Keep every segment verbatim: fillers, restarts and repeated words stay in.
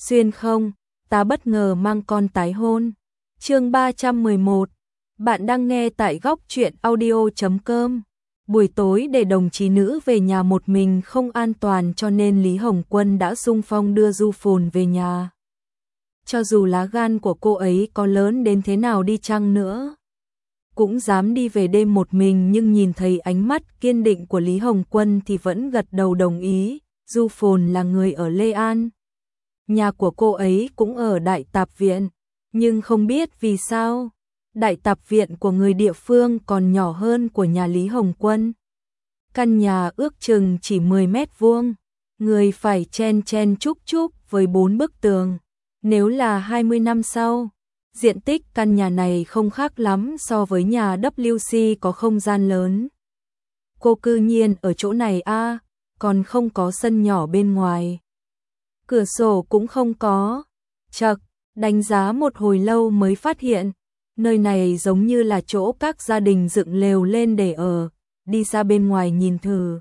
xuyên không, ta bất ngờ mang con tái hôn. Chương ba trăm mười một. Bạn đang nghe tại góc truyện audio chấm com. Buổi tối để đồng chí nữ về nhà một mình không an toàn cho nên Lý Hồng Quân đã xung phong đưa Du Phồn về nhà. Cho dù lá gan của cô ấy có lớn đến thế nào đi chăng nữa, cũng dám đi về đêm một mình, nhưng nhìn thấy ánh mắt kiên định của Lý Hồng Quân thì vẫn gật đầu đồng ý. Du Phồn là người ở Lê An. Nhà của cô ấy cũng ở Đại Tạp Viện, nhưng không biết vì sao, Đại Tạp Viện của người địa phương còn nhỏ hơn của nhà Lý Hồng Quân. Căn nhà ước chừng chỉ mười mét vuông, người phải chen chen chúc chúc với bốn bức tường. Nếu là hai mươi năm sau, diện tích căn nhà này không khác lắm so với nhà W C có không gian lớn. Cô cư nhiên ở chỗ này a, à, còn không có sân nhỏ bên ngoài. Cửa sổ cũng không có. Chậc, đánh giá một hồi lâu mới phát hiện, nơi này giống như là chỗ các gia đình dựng lều lên để ở, đi ra bên ngoài nhìn thử.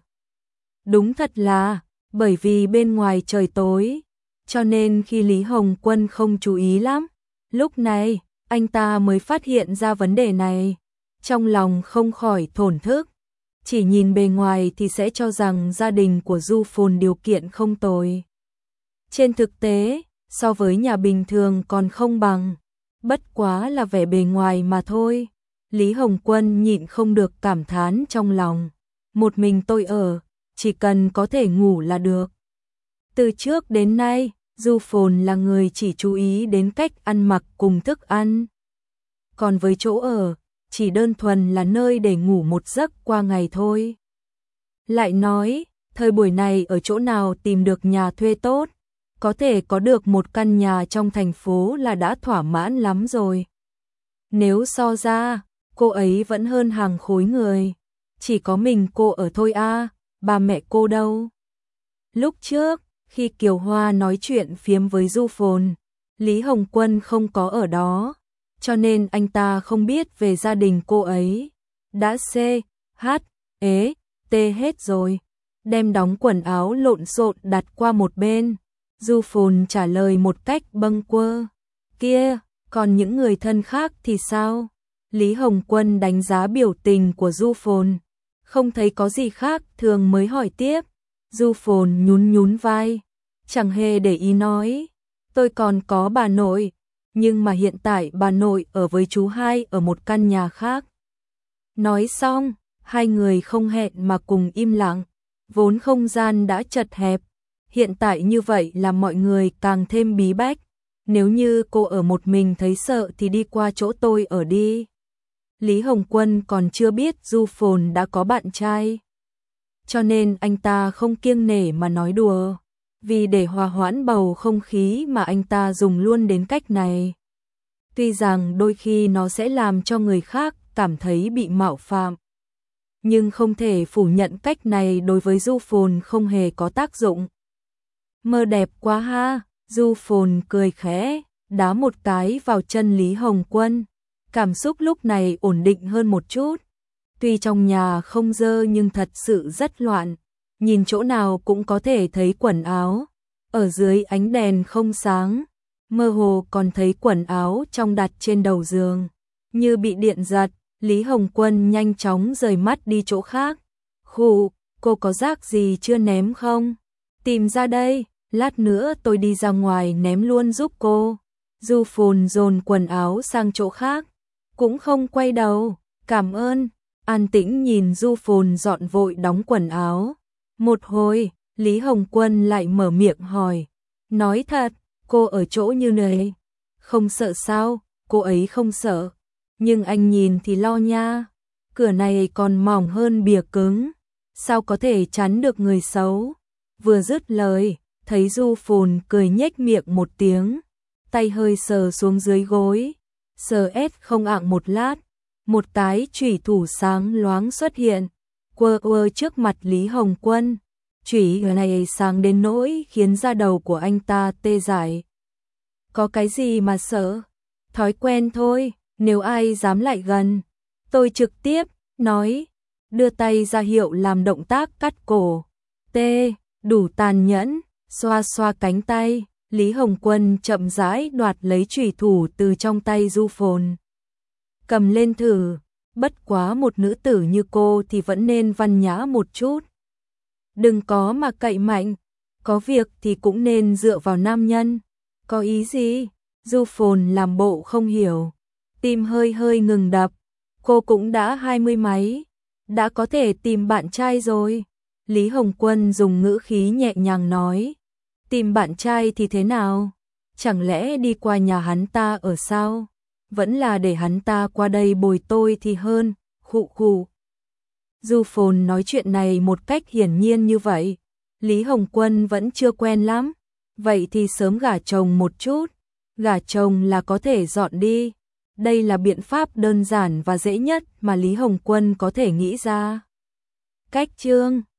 Đúng thật là, bởi vì bên ngoài trời tối, cho nên khi Lý Hồng Quân không chú ý lắm, lúc này, anh ta mới phát hiện ra vấn đề này. Trong lòng không khỏi thổn thức, chỉ nhìn bề ngoài thì sẽ cho rằng gia đình của Du Phồn điều kiện không tồi. Trên thực tế, so với nhà bình thường còn không bằng, bất quá là vẻ bề ngoài mà thôi. Lý Hồng Quân nhịn không được cảm thán trong lòng. Một mình tôi ở, chỉ cần có thể ngủ là được. Từ trước đến nay, Du Phồn là người chỉ chú ý đến cách ăn mặc cùng thức ăn. Còn với chỗ ở, chỉ đơn thuần là nơi để ngủ một giấc qua ngày thôi. Lại nói, thời buổi này ở chỗ nào tìm được nhà thuê tốt, có thể có được một căn nhà trong thành phố là đã thỏa mãn lắm rồi. Nếu so ra, cô ấy vẫn hơn hàng khối người. Chỉ có mình cô ở thôi a, à, ba mẹ cô đâu? Lúc trước, khi Kiều Hoa nói chuyện phiếm với Du Phồn, Lý Hồng Quân không có ở đó, cho nên anh ta không biết về gia đình cô ấy. Đã C, H, ế, T hết rồi. Đem đóng quần áo lộn xộn đặt qua một bên. Du Phồn trả lời một cách bâng quơ. Kia, còn những người thân khác thì sao? Lý Hồng Quân đánh giá biểu tình của Du Phồn, không thấy có gì khác thường mới hỏi tiếp. Du Phồn nhún nhún vai, chẳng hề để ý nói. Tôi còn có bà nội, nhưng mà hiện tại bà nội ở với chú hai ở một căn nhà khác. Nói xong, hai người không hẹn mà cùng im lặng. Vốn không gian đã chật hẹp, hiện tại như vậy là mọi người càng thêm bí bách. Nếu như cô ở một mình thấy sợ thì đi qua chỗ tôi ở đi. Lý Hồng Quân còn chưa biết Du Phồn đã có bạn trai, cho nên anh ta không kiêng nể mà nói đùa. Vì để hòa hoãn bầu không khí mà anh ta dùng luôn đến cách này. Tuy rằng đôi khi nó sẽ làm cho người khác cảm thấy bị mạo phạm, nhưng không thể phủ nhận cách này đối với Du Phồn không hề có tác dụng. Mơ đẹp quá ha, Du Phồn cười khẽ, đá một cái vào chân Lý Hồng Quân. Cảm xúc lúc này ổn định hơn một chút. Tuy trong nhà không dơ nhưng thật sự rất loạn, nhìn chỗ nào cũng có thể thấy quần áo. Ở dưới ánh đèn không sáng, mơ hồ còn thấy quần áo trong đặt trên đầu giường. Như bị điện giật, Lý Hồng Quân nhanh chóng rời mắt đi chỗ khác. Khụ, cô có rác gì chưa ném không? Tìm ra đây, lát nữa tôi đi ra ngoài ném luôn giúp cô. Du Phồn dồn quần áo sang chỗ khác, cũng không quay đầu. Cảm ơn. An tĩnh nhìn Du Phồn dọn vội đóng quần áo. Một hồi, Lý Hồng Quân lại mở miệng hỏi. Nói thật, cô ở chỗ như này, không sợ sao? Cô ấy không sợ, nhưng anh nhìn thì lo nha. Cửa này còn mỏng hơn bìa cứng, sao có thể chắn được người xấu? Vừa dứt lời, thấy Du Phồn cười nhếch miệng một tiếng, tay hơi sờ xuống dưới gối, sờ ép không ạng một lát, một cái chủy thủ sáng loáng xuất hiện, quơ quơ trước mặt Lý Hồng Quân. Chủy này sáng đến nỗi khiến da đầu của anh ta tê dại. Có cái gì mà sợ? Thói quen thôi, nếu ai dám lại gần, tôi trực tiếp nói, đưa tay ra hiệu làm động tác cắt cổ. Tê, đủ tàn nhẫn, xoa xoa cánh tay, Lý Hồng Quân chậm rãi đoạt lấy chùy thủ từ trong tay Du Phồn. Cầm lên thử, bất quá một nữ tử như cô thì vẫn nên văn nhã một chút. Đừng có mà cậy mạnh, có việc thì cũng nên dựa vào nam nhân. Có ý gì? Du Phồn làm bộ không hiểu, tim hơi hơi ngừng đập. Cô cũng đã hai mươi mấy, đã có thể tìm bạn trai rồi. Lý Hồng Quân dùng ngữ khí nhẹ nhàng nói. Tìm bạn trai thì thế nào? Chẳng lẽ đi qua nhà hắn ta ở sao? Vẫn là để hắn ta qua đây bồi tôi thì hơn, khụ khụ. Du Phồn nói chuyện này một cách hiển nhiên như vậy. Lý Hồng Quân vẫn chưa quen lắm. Vậy thì sớm gả chồng một chút. Gả chồng là có thể dọn đi. Đây là biện pháp đơn giản và dễ nhất mà Lý Hồng Quân có thể nghĩ ra. Cách chương